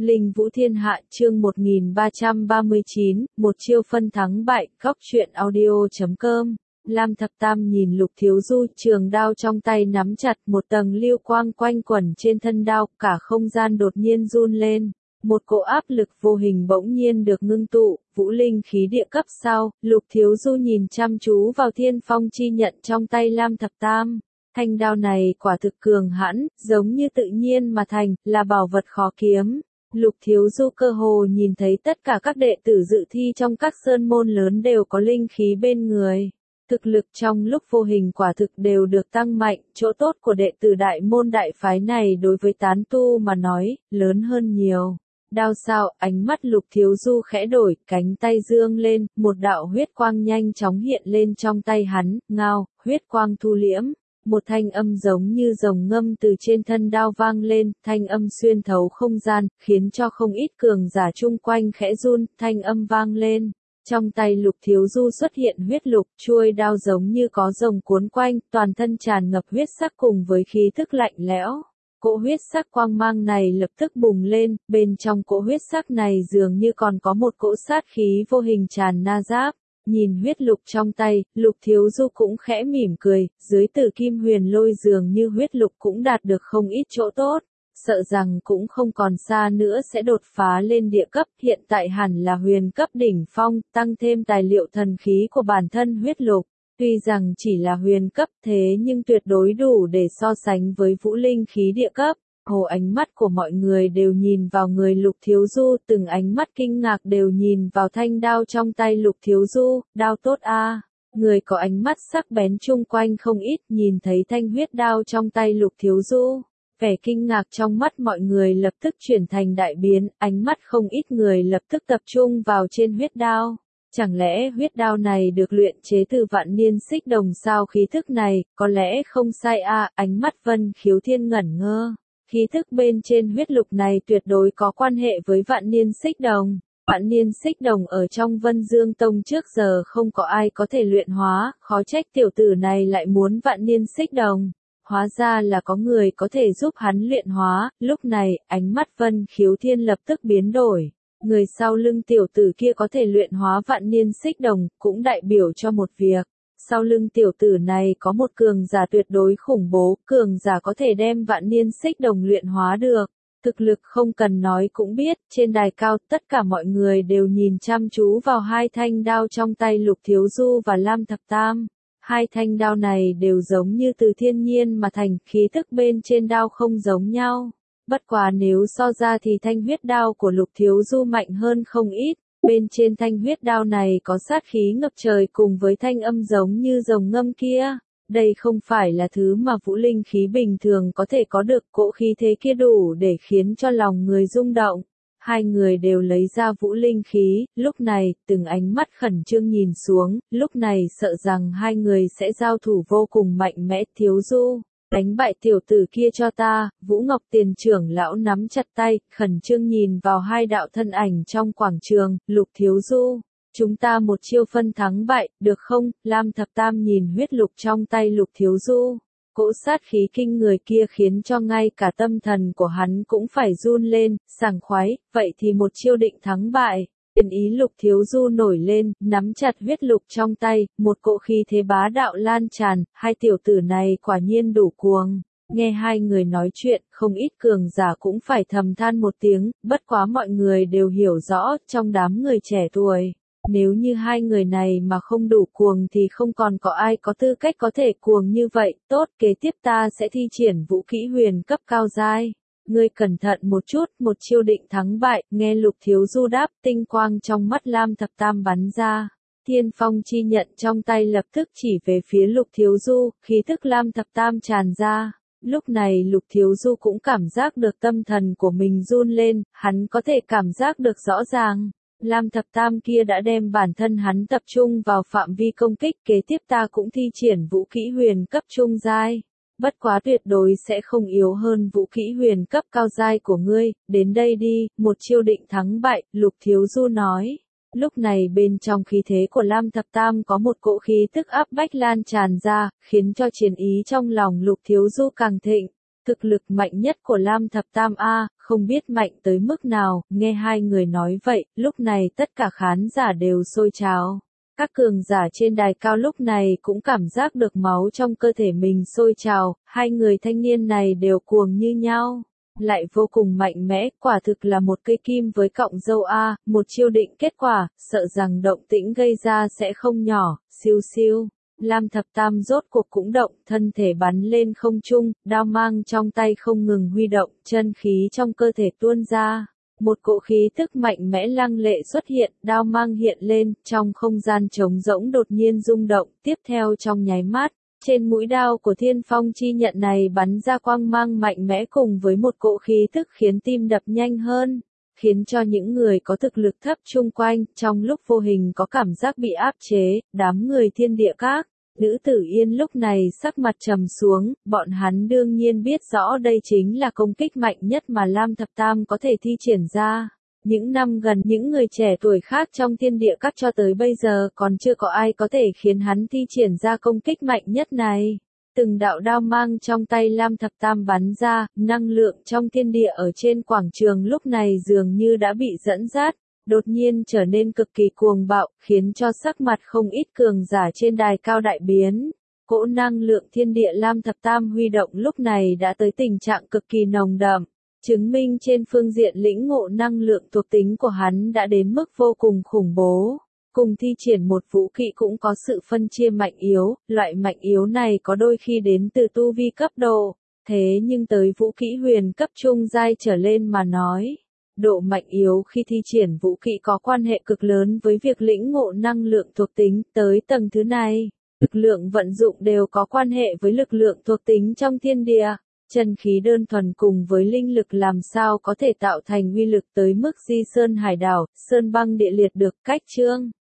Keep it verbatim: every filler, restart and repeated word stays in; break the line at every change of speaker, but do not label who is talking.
Linh Vũ Thiên Hạ chương một nghìn ba trăm ba mươi chín, một chiêu phân thắng bại, góc truyện audio chấm com. Lam Thập Tam nhìn Lục Thiếu Du, trường đao trong tay nắm chặt, một tầng lưu quang quanh quẩn trên thân đao, cả không gian đột nhiên run lên. Một cỗ áp lực vô hình bỗng nhiên được ngưng tụ, vũ linh khí địa cấp sau, Lục Thiếu Du nhìn chăm chú vào Thiên Phong chi nhận trong tay Lam Thập Tam. Thanh đao này quả thực cường hãn, giống như tự nhiên mà thành, là bảo vật khó kiếm. Lục Thiếu Du cơ hồ nhìn thấy tất cả các đệ tử dự thi trong các sơn môn lớn đều có linh khí bên người. Thực lực trong lúc vô hình quả thực đều được tăng mạnh, chỗ tốt của đệ tử đại môn đại phái này đối với tán tu mà nói, lớn hơn nhiều. Đao sao, ánh mắt Lục Thiếu Du khẽ đổi, cánh tay dương lên, một đạo huyết quang nhanh chóng hiện lên trong tay hắn, ngao, huyết quang thu liễm. Một thanh âm giống như rồng ngâm từ trên thân đao vang lên, thanh âm xuyên thấu không gian, khiến cho không ít cường giả chung quanh khẽ run, thanh âm vang lên. Trong tay Lục Thiếu Du xuất hiện huyết lục, chuôi đao giống như có rồng cuốn quanh, toàn thân tràn ngập huyết sắc cùng với khí thức lạnh lẽo. Cỗ huyết sắc quang mang này lập tức bùng lên, bên trong cỗ huyết sắc này dường như còn có một cỗ sát khí vô hình tràn na giáp. Nhìn huyết lục trong tay, Lục Thiếu Du cũng khẽ mỉm cười, dưới tử kim huyền lôi dường như huyết lục cũng đạt được không ít chỗ tốt, sợ rằng cũng không còn xa nữa sẽ đột phá lên địa cấp, hiện tại hẳn là huyền cấp đỉnh phong, tăng thêm tài liệu thần khí của bản thân huyết lục. Tuy rằng chỉ là huyền cấp thế nhưng tuyệt đối đủ để so sánh với vũ linh khí địa cấp. Hồ ánh mắt của mọi người đều nhìn vào người Lục Thiếu Du, từng ánh mắt kinh ngạc đều nhìn vào thanh đao trong tay Lục Thiếu Du, đao tốt a. À. Người có ánh mắt sắc bén chung quanh không ít, nhìn thấy thanh huyết đao trong tay Lục Thiếu Du. Vẻ kinh ngạc trong mắt mọi người lập tức chuyển thành đại biến, ánh mắt không ít người lập tức tập trung vào trên huyết đao. Chẳng lẽ huyết đao này được luyện chế từ vạn niên xích đồng sao? Khí thức này, có lẽ không sai a. À, ánh mắt Vân Khiếu Thiên ngẩn ngơ. Khí thức bên trên huyết lục này tuyệt đối có quan hệ với vạn niên xích đồng. Vạn niên xích đồng ở trong Vân Dương Tông trước giờ không có ai có thể luyện hóa, khó trách tiểu tử này lại muốn vạn niên xích đồng. Hóa ra là có người có thể giúp hắn luyện hóa, lúc này, ánh mắt Vân Khiếu Thiên lập tức biến đổi. Người sau lưng tiểu tử kia có thể luyện hóa vạn niên xích đồng, cũng đại biểu cho một việc. Sau lưng tiểu tử này có một cường giả tuyệt đối khủng bố, cường giả có thể đem vạn niên xích đồng luyện hóa được. Thực lực không cần nói cũng biết, trên đài cao tất cả mọi người đều nhìn chăm chú vào hai thanh đao trong tay Lục Thiếu Du và Lam Thập Tam. Hai thanh đao này đều giống như từ thiên nhiên mà thành, khí thức bên trên đao không giống nhau. Bất quá nếu so ra thì thanh huyết đao của Lục Thiếu Du mạnh hơn không ít. Bên trên thanh huyết đao này có sát khí ngập trời cùng với thanh âm giống như rồng ngâm kia. Đây không phải là thứ mà vũ linh khí bình thường có thể có được, cỗ khí thế kia đủ để khiến cho lòng người rung động. Hai người đều lấy ra vũ linh khí, lúc này, từng ánh mắt khẩn trương nhìn xuống, lúc này sợ rằng hai người sẽ giao thủ vô cùng mạnh mẽ. Thiếu Du, đánh bại tiểu tử kia cho ta. Vũ Ngọc Tiền trưởng lão nắm chặt tay, khẩn trương nhìn vào hai đạo thân ảnh trong quảng trường. Lục Thiếu Du, chúng ta một chiêu phân thắng bại, được không? Lam Thập Tam nhìn huyết lục trong tay Lục Thiếu Du. Cỗ sát khí kinh người kia khiến cho ngay cả tâm thần của hắn cũng phải run lên, sảng khoái, vậy thì một chiêu định thắng bại. Tiền ý Lục Thiếu Du nổi lên, nắm chặt huyết lục trong tay, một cỗ khí thế bá đạo lan tràn, hai tiểu tử này quả nhiên đủ cuồng. Nghe hai người nói chuyện, không ít cường giả cũng phải thầm than một tiếng, bất quá mọi người đều hiểu rõ, trong đám người trẻ tuổi. Nếu như hai người này mà không đủ cuồng thì không còn có ai có tư cách có thể cuồng như vậy. Tốt, kế tiếp ta sẽ thi triển vũ kỹ huyền cấp cao giai. Ngươi cẩn thận một chút, một chiêu định thắng bại. Nghe Lục Thiếu Du đáp, tinh quang trong mắt Lam Thập Tam bắn ra. Thiên Phong chi nhận trong tay lập tức chỉ về phía Lục Thiếu Du, khí thức Lam Thập Tam tràn ra. Lúc này Lục Thiếu Du cũng cảm giác được tâm thần của mình run lên, hắn có thể cảm giác được rõ ràng. Lam Thập Tam kia đã đem bản thân hắn tập trung vào phạm vi công kích, kế tiếp ta cũng thi triển vũ kỹ huyền cấp trung giai. Bất quá tuyệt đối sẽ không yếu hơn vũ kỹ huyền cấp cao giai của ngươi, đến đây đi, một chiêu định thắng bại, Lục Thiếu Du nói. Lúc này bên trong khí thế của Lam Thập Tam có một cỗ khí tức áp bách lan tràn ra, khiến cho chiến ý trong lòng Lục Thiếu Du càng thịnh. Thực lực mạnh nhất của Lam Thập Tam a, không biết mạnh tới mức nào, nghe hai người nói vậy, lúc này tất cả khán giả đều sôi trào. Các cường giả trên đài cao lúc này cũng cảm giác được máu trong cơ thể mình sôi trào, hai người thanh niên này đều cuồng như nhau, lại vô cùng mạnh mẽ, quả thực là một cây kim với cọng dâu a, một chiêu định kết quả, sợ rằng động tĩnh gây ra sẽ không nhỏ, siêu siêu. Lam Thập Tam rốt cuộc cũng động, thân thể bắn lên không trung, đao mang trong tay không ngừng huy động, chân khí trong cơ thể tuôn ra. Một cỗ khí tức mạnh mẽ lăng lệ xuất hiện, đao mang hiện lên, trong không gian trống rỗng đột nhiên rung động, tiếp theo trong nháy mắt, trên mũi đao của Thiên Phong chi nhận này bắn ra quang mang mạnh mẽ cùng với một cỗ khí tức khiến tim đập nhanh hơn, khiến cho những người có thực lực thấp chung quanh, trong lúc vô hình có cảm giác bị áp chế, đám người thiên địa các. Nữ tử Yên lúc này sắc mặt trầm xuống, bọn hắn đương nhiên biết rõ đây chính là công kích mạnh nhất mà Lam Thập Tam có thể thi triển ra. Những năm gần những người trẻ tuổi khác trong thiên địa các cho tới bây giờ còn chưa có ai có thể khiến hắn thi triển ra công kích mạnh nhất này. Từng đạo đao mang trong tay Lam Thập Tam bắn ra, năng lượng trong thiên địa ở trên quảng trường lúc này dường như đã bị dẫn dắt. Đột nhiên trở nên cực kỳ cuồng bạo, khiến cho sắc mặt không ít cường giả trên đài cao đại biến. Cỗ năng lượng thiên địa Lam Thập Tam huy động lúc này đã tới tình trạng cực kỳ nồng đậm, chứng minh trên phương diện lĩnh ngộ năng lượng thuộc tính của hắn đã đến mức vô cùng khủng bố. Cùng thi triển một vũ kỹ cũng có sự phân chia mạnh yếu, loại mạnh yếu này có đôi khi đến từ tu vi cấp độ, thế nhưng tới vũ kỹ huyền cấp trung giai trở lên mà nói. Độ mạnh yếu khi thi triển vũ kỹ có quan hệ cực lớn với việc lĩnh ngộ năng lượng thuộc tính, tới tầng thứ này, lực lượng vận dụng đều có quan hệ với lực lượng thuộc tính trong thiên địa. Chân khí đơn thuần cùng với linh lực làm sao có thể tạo thành uy lực tới mức di sơn hải đảo, sơn băng địa liệt được. Cách chương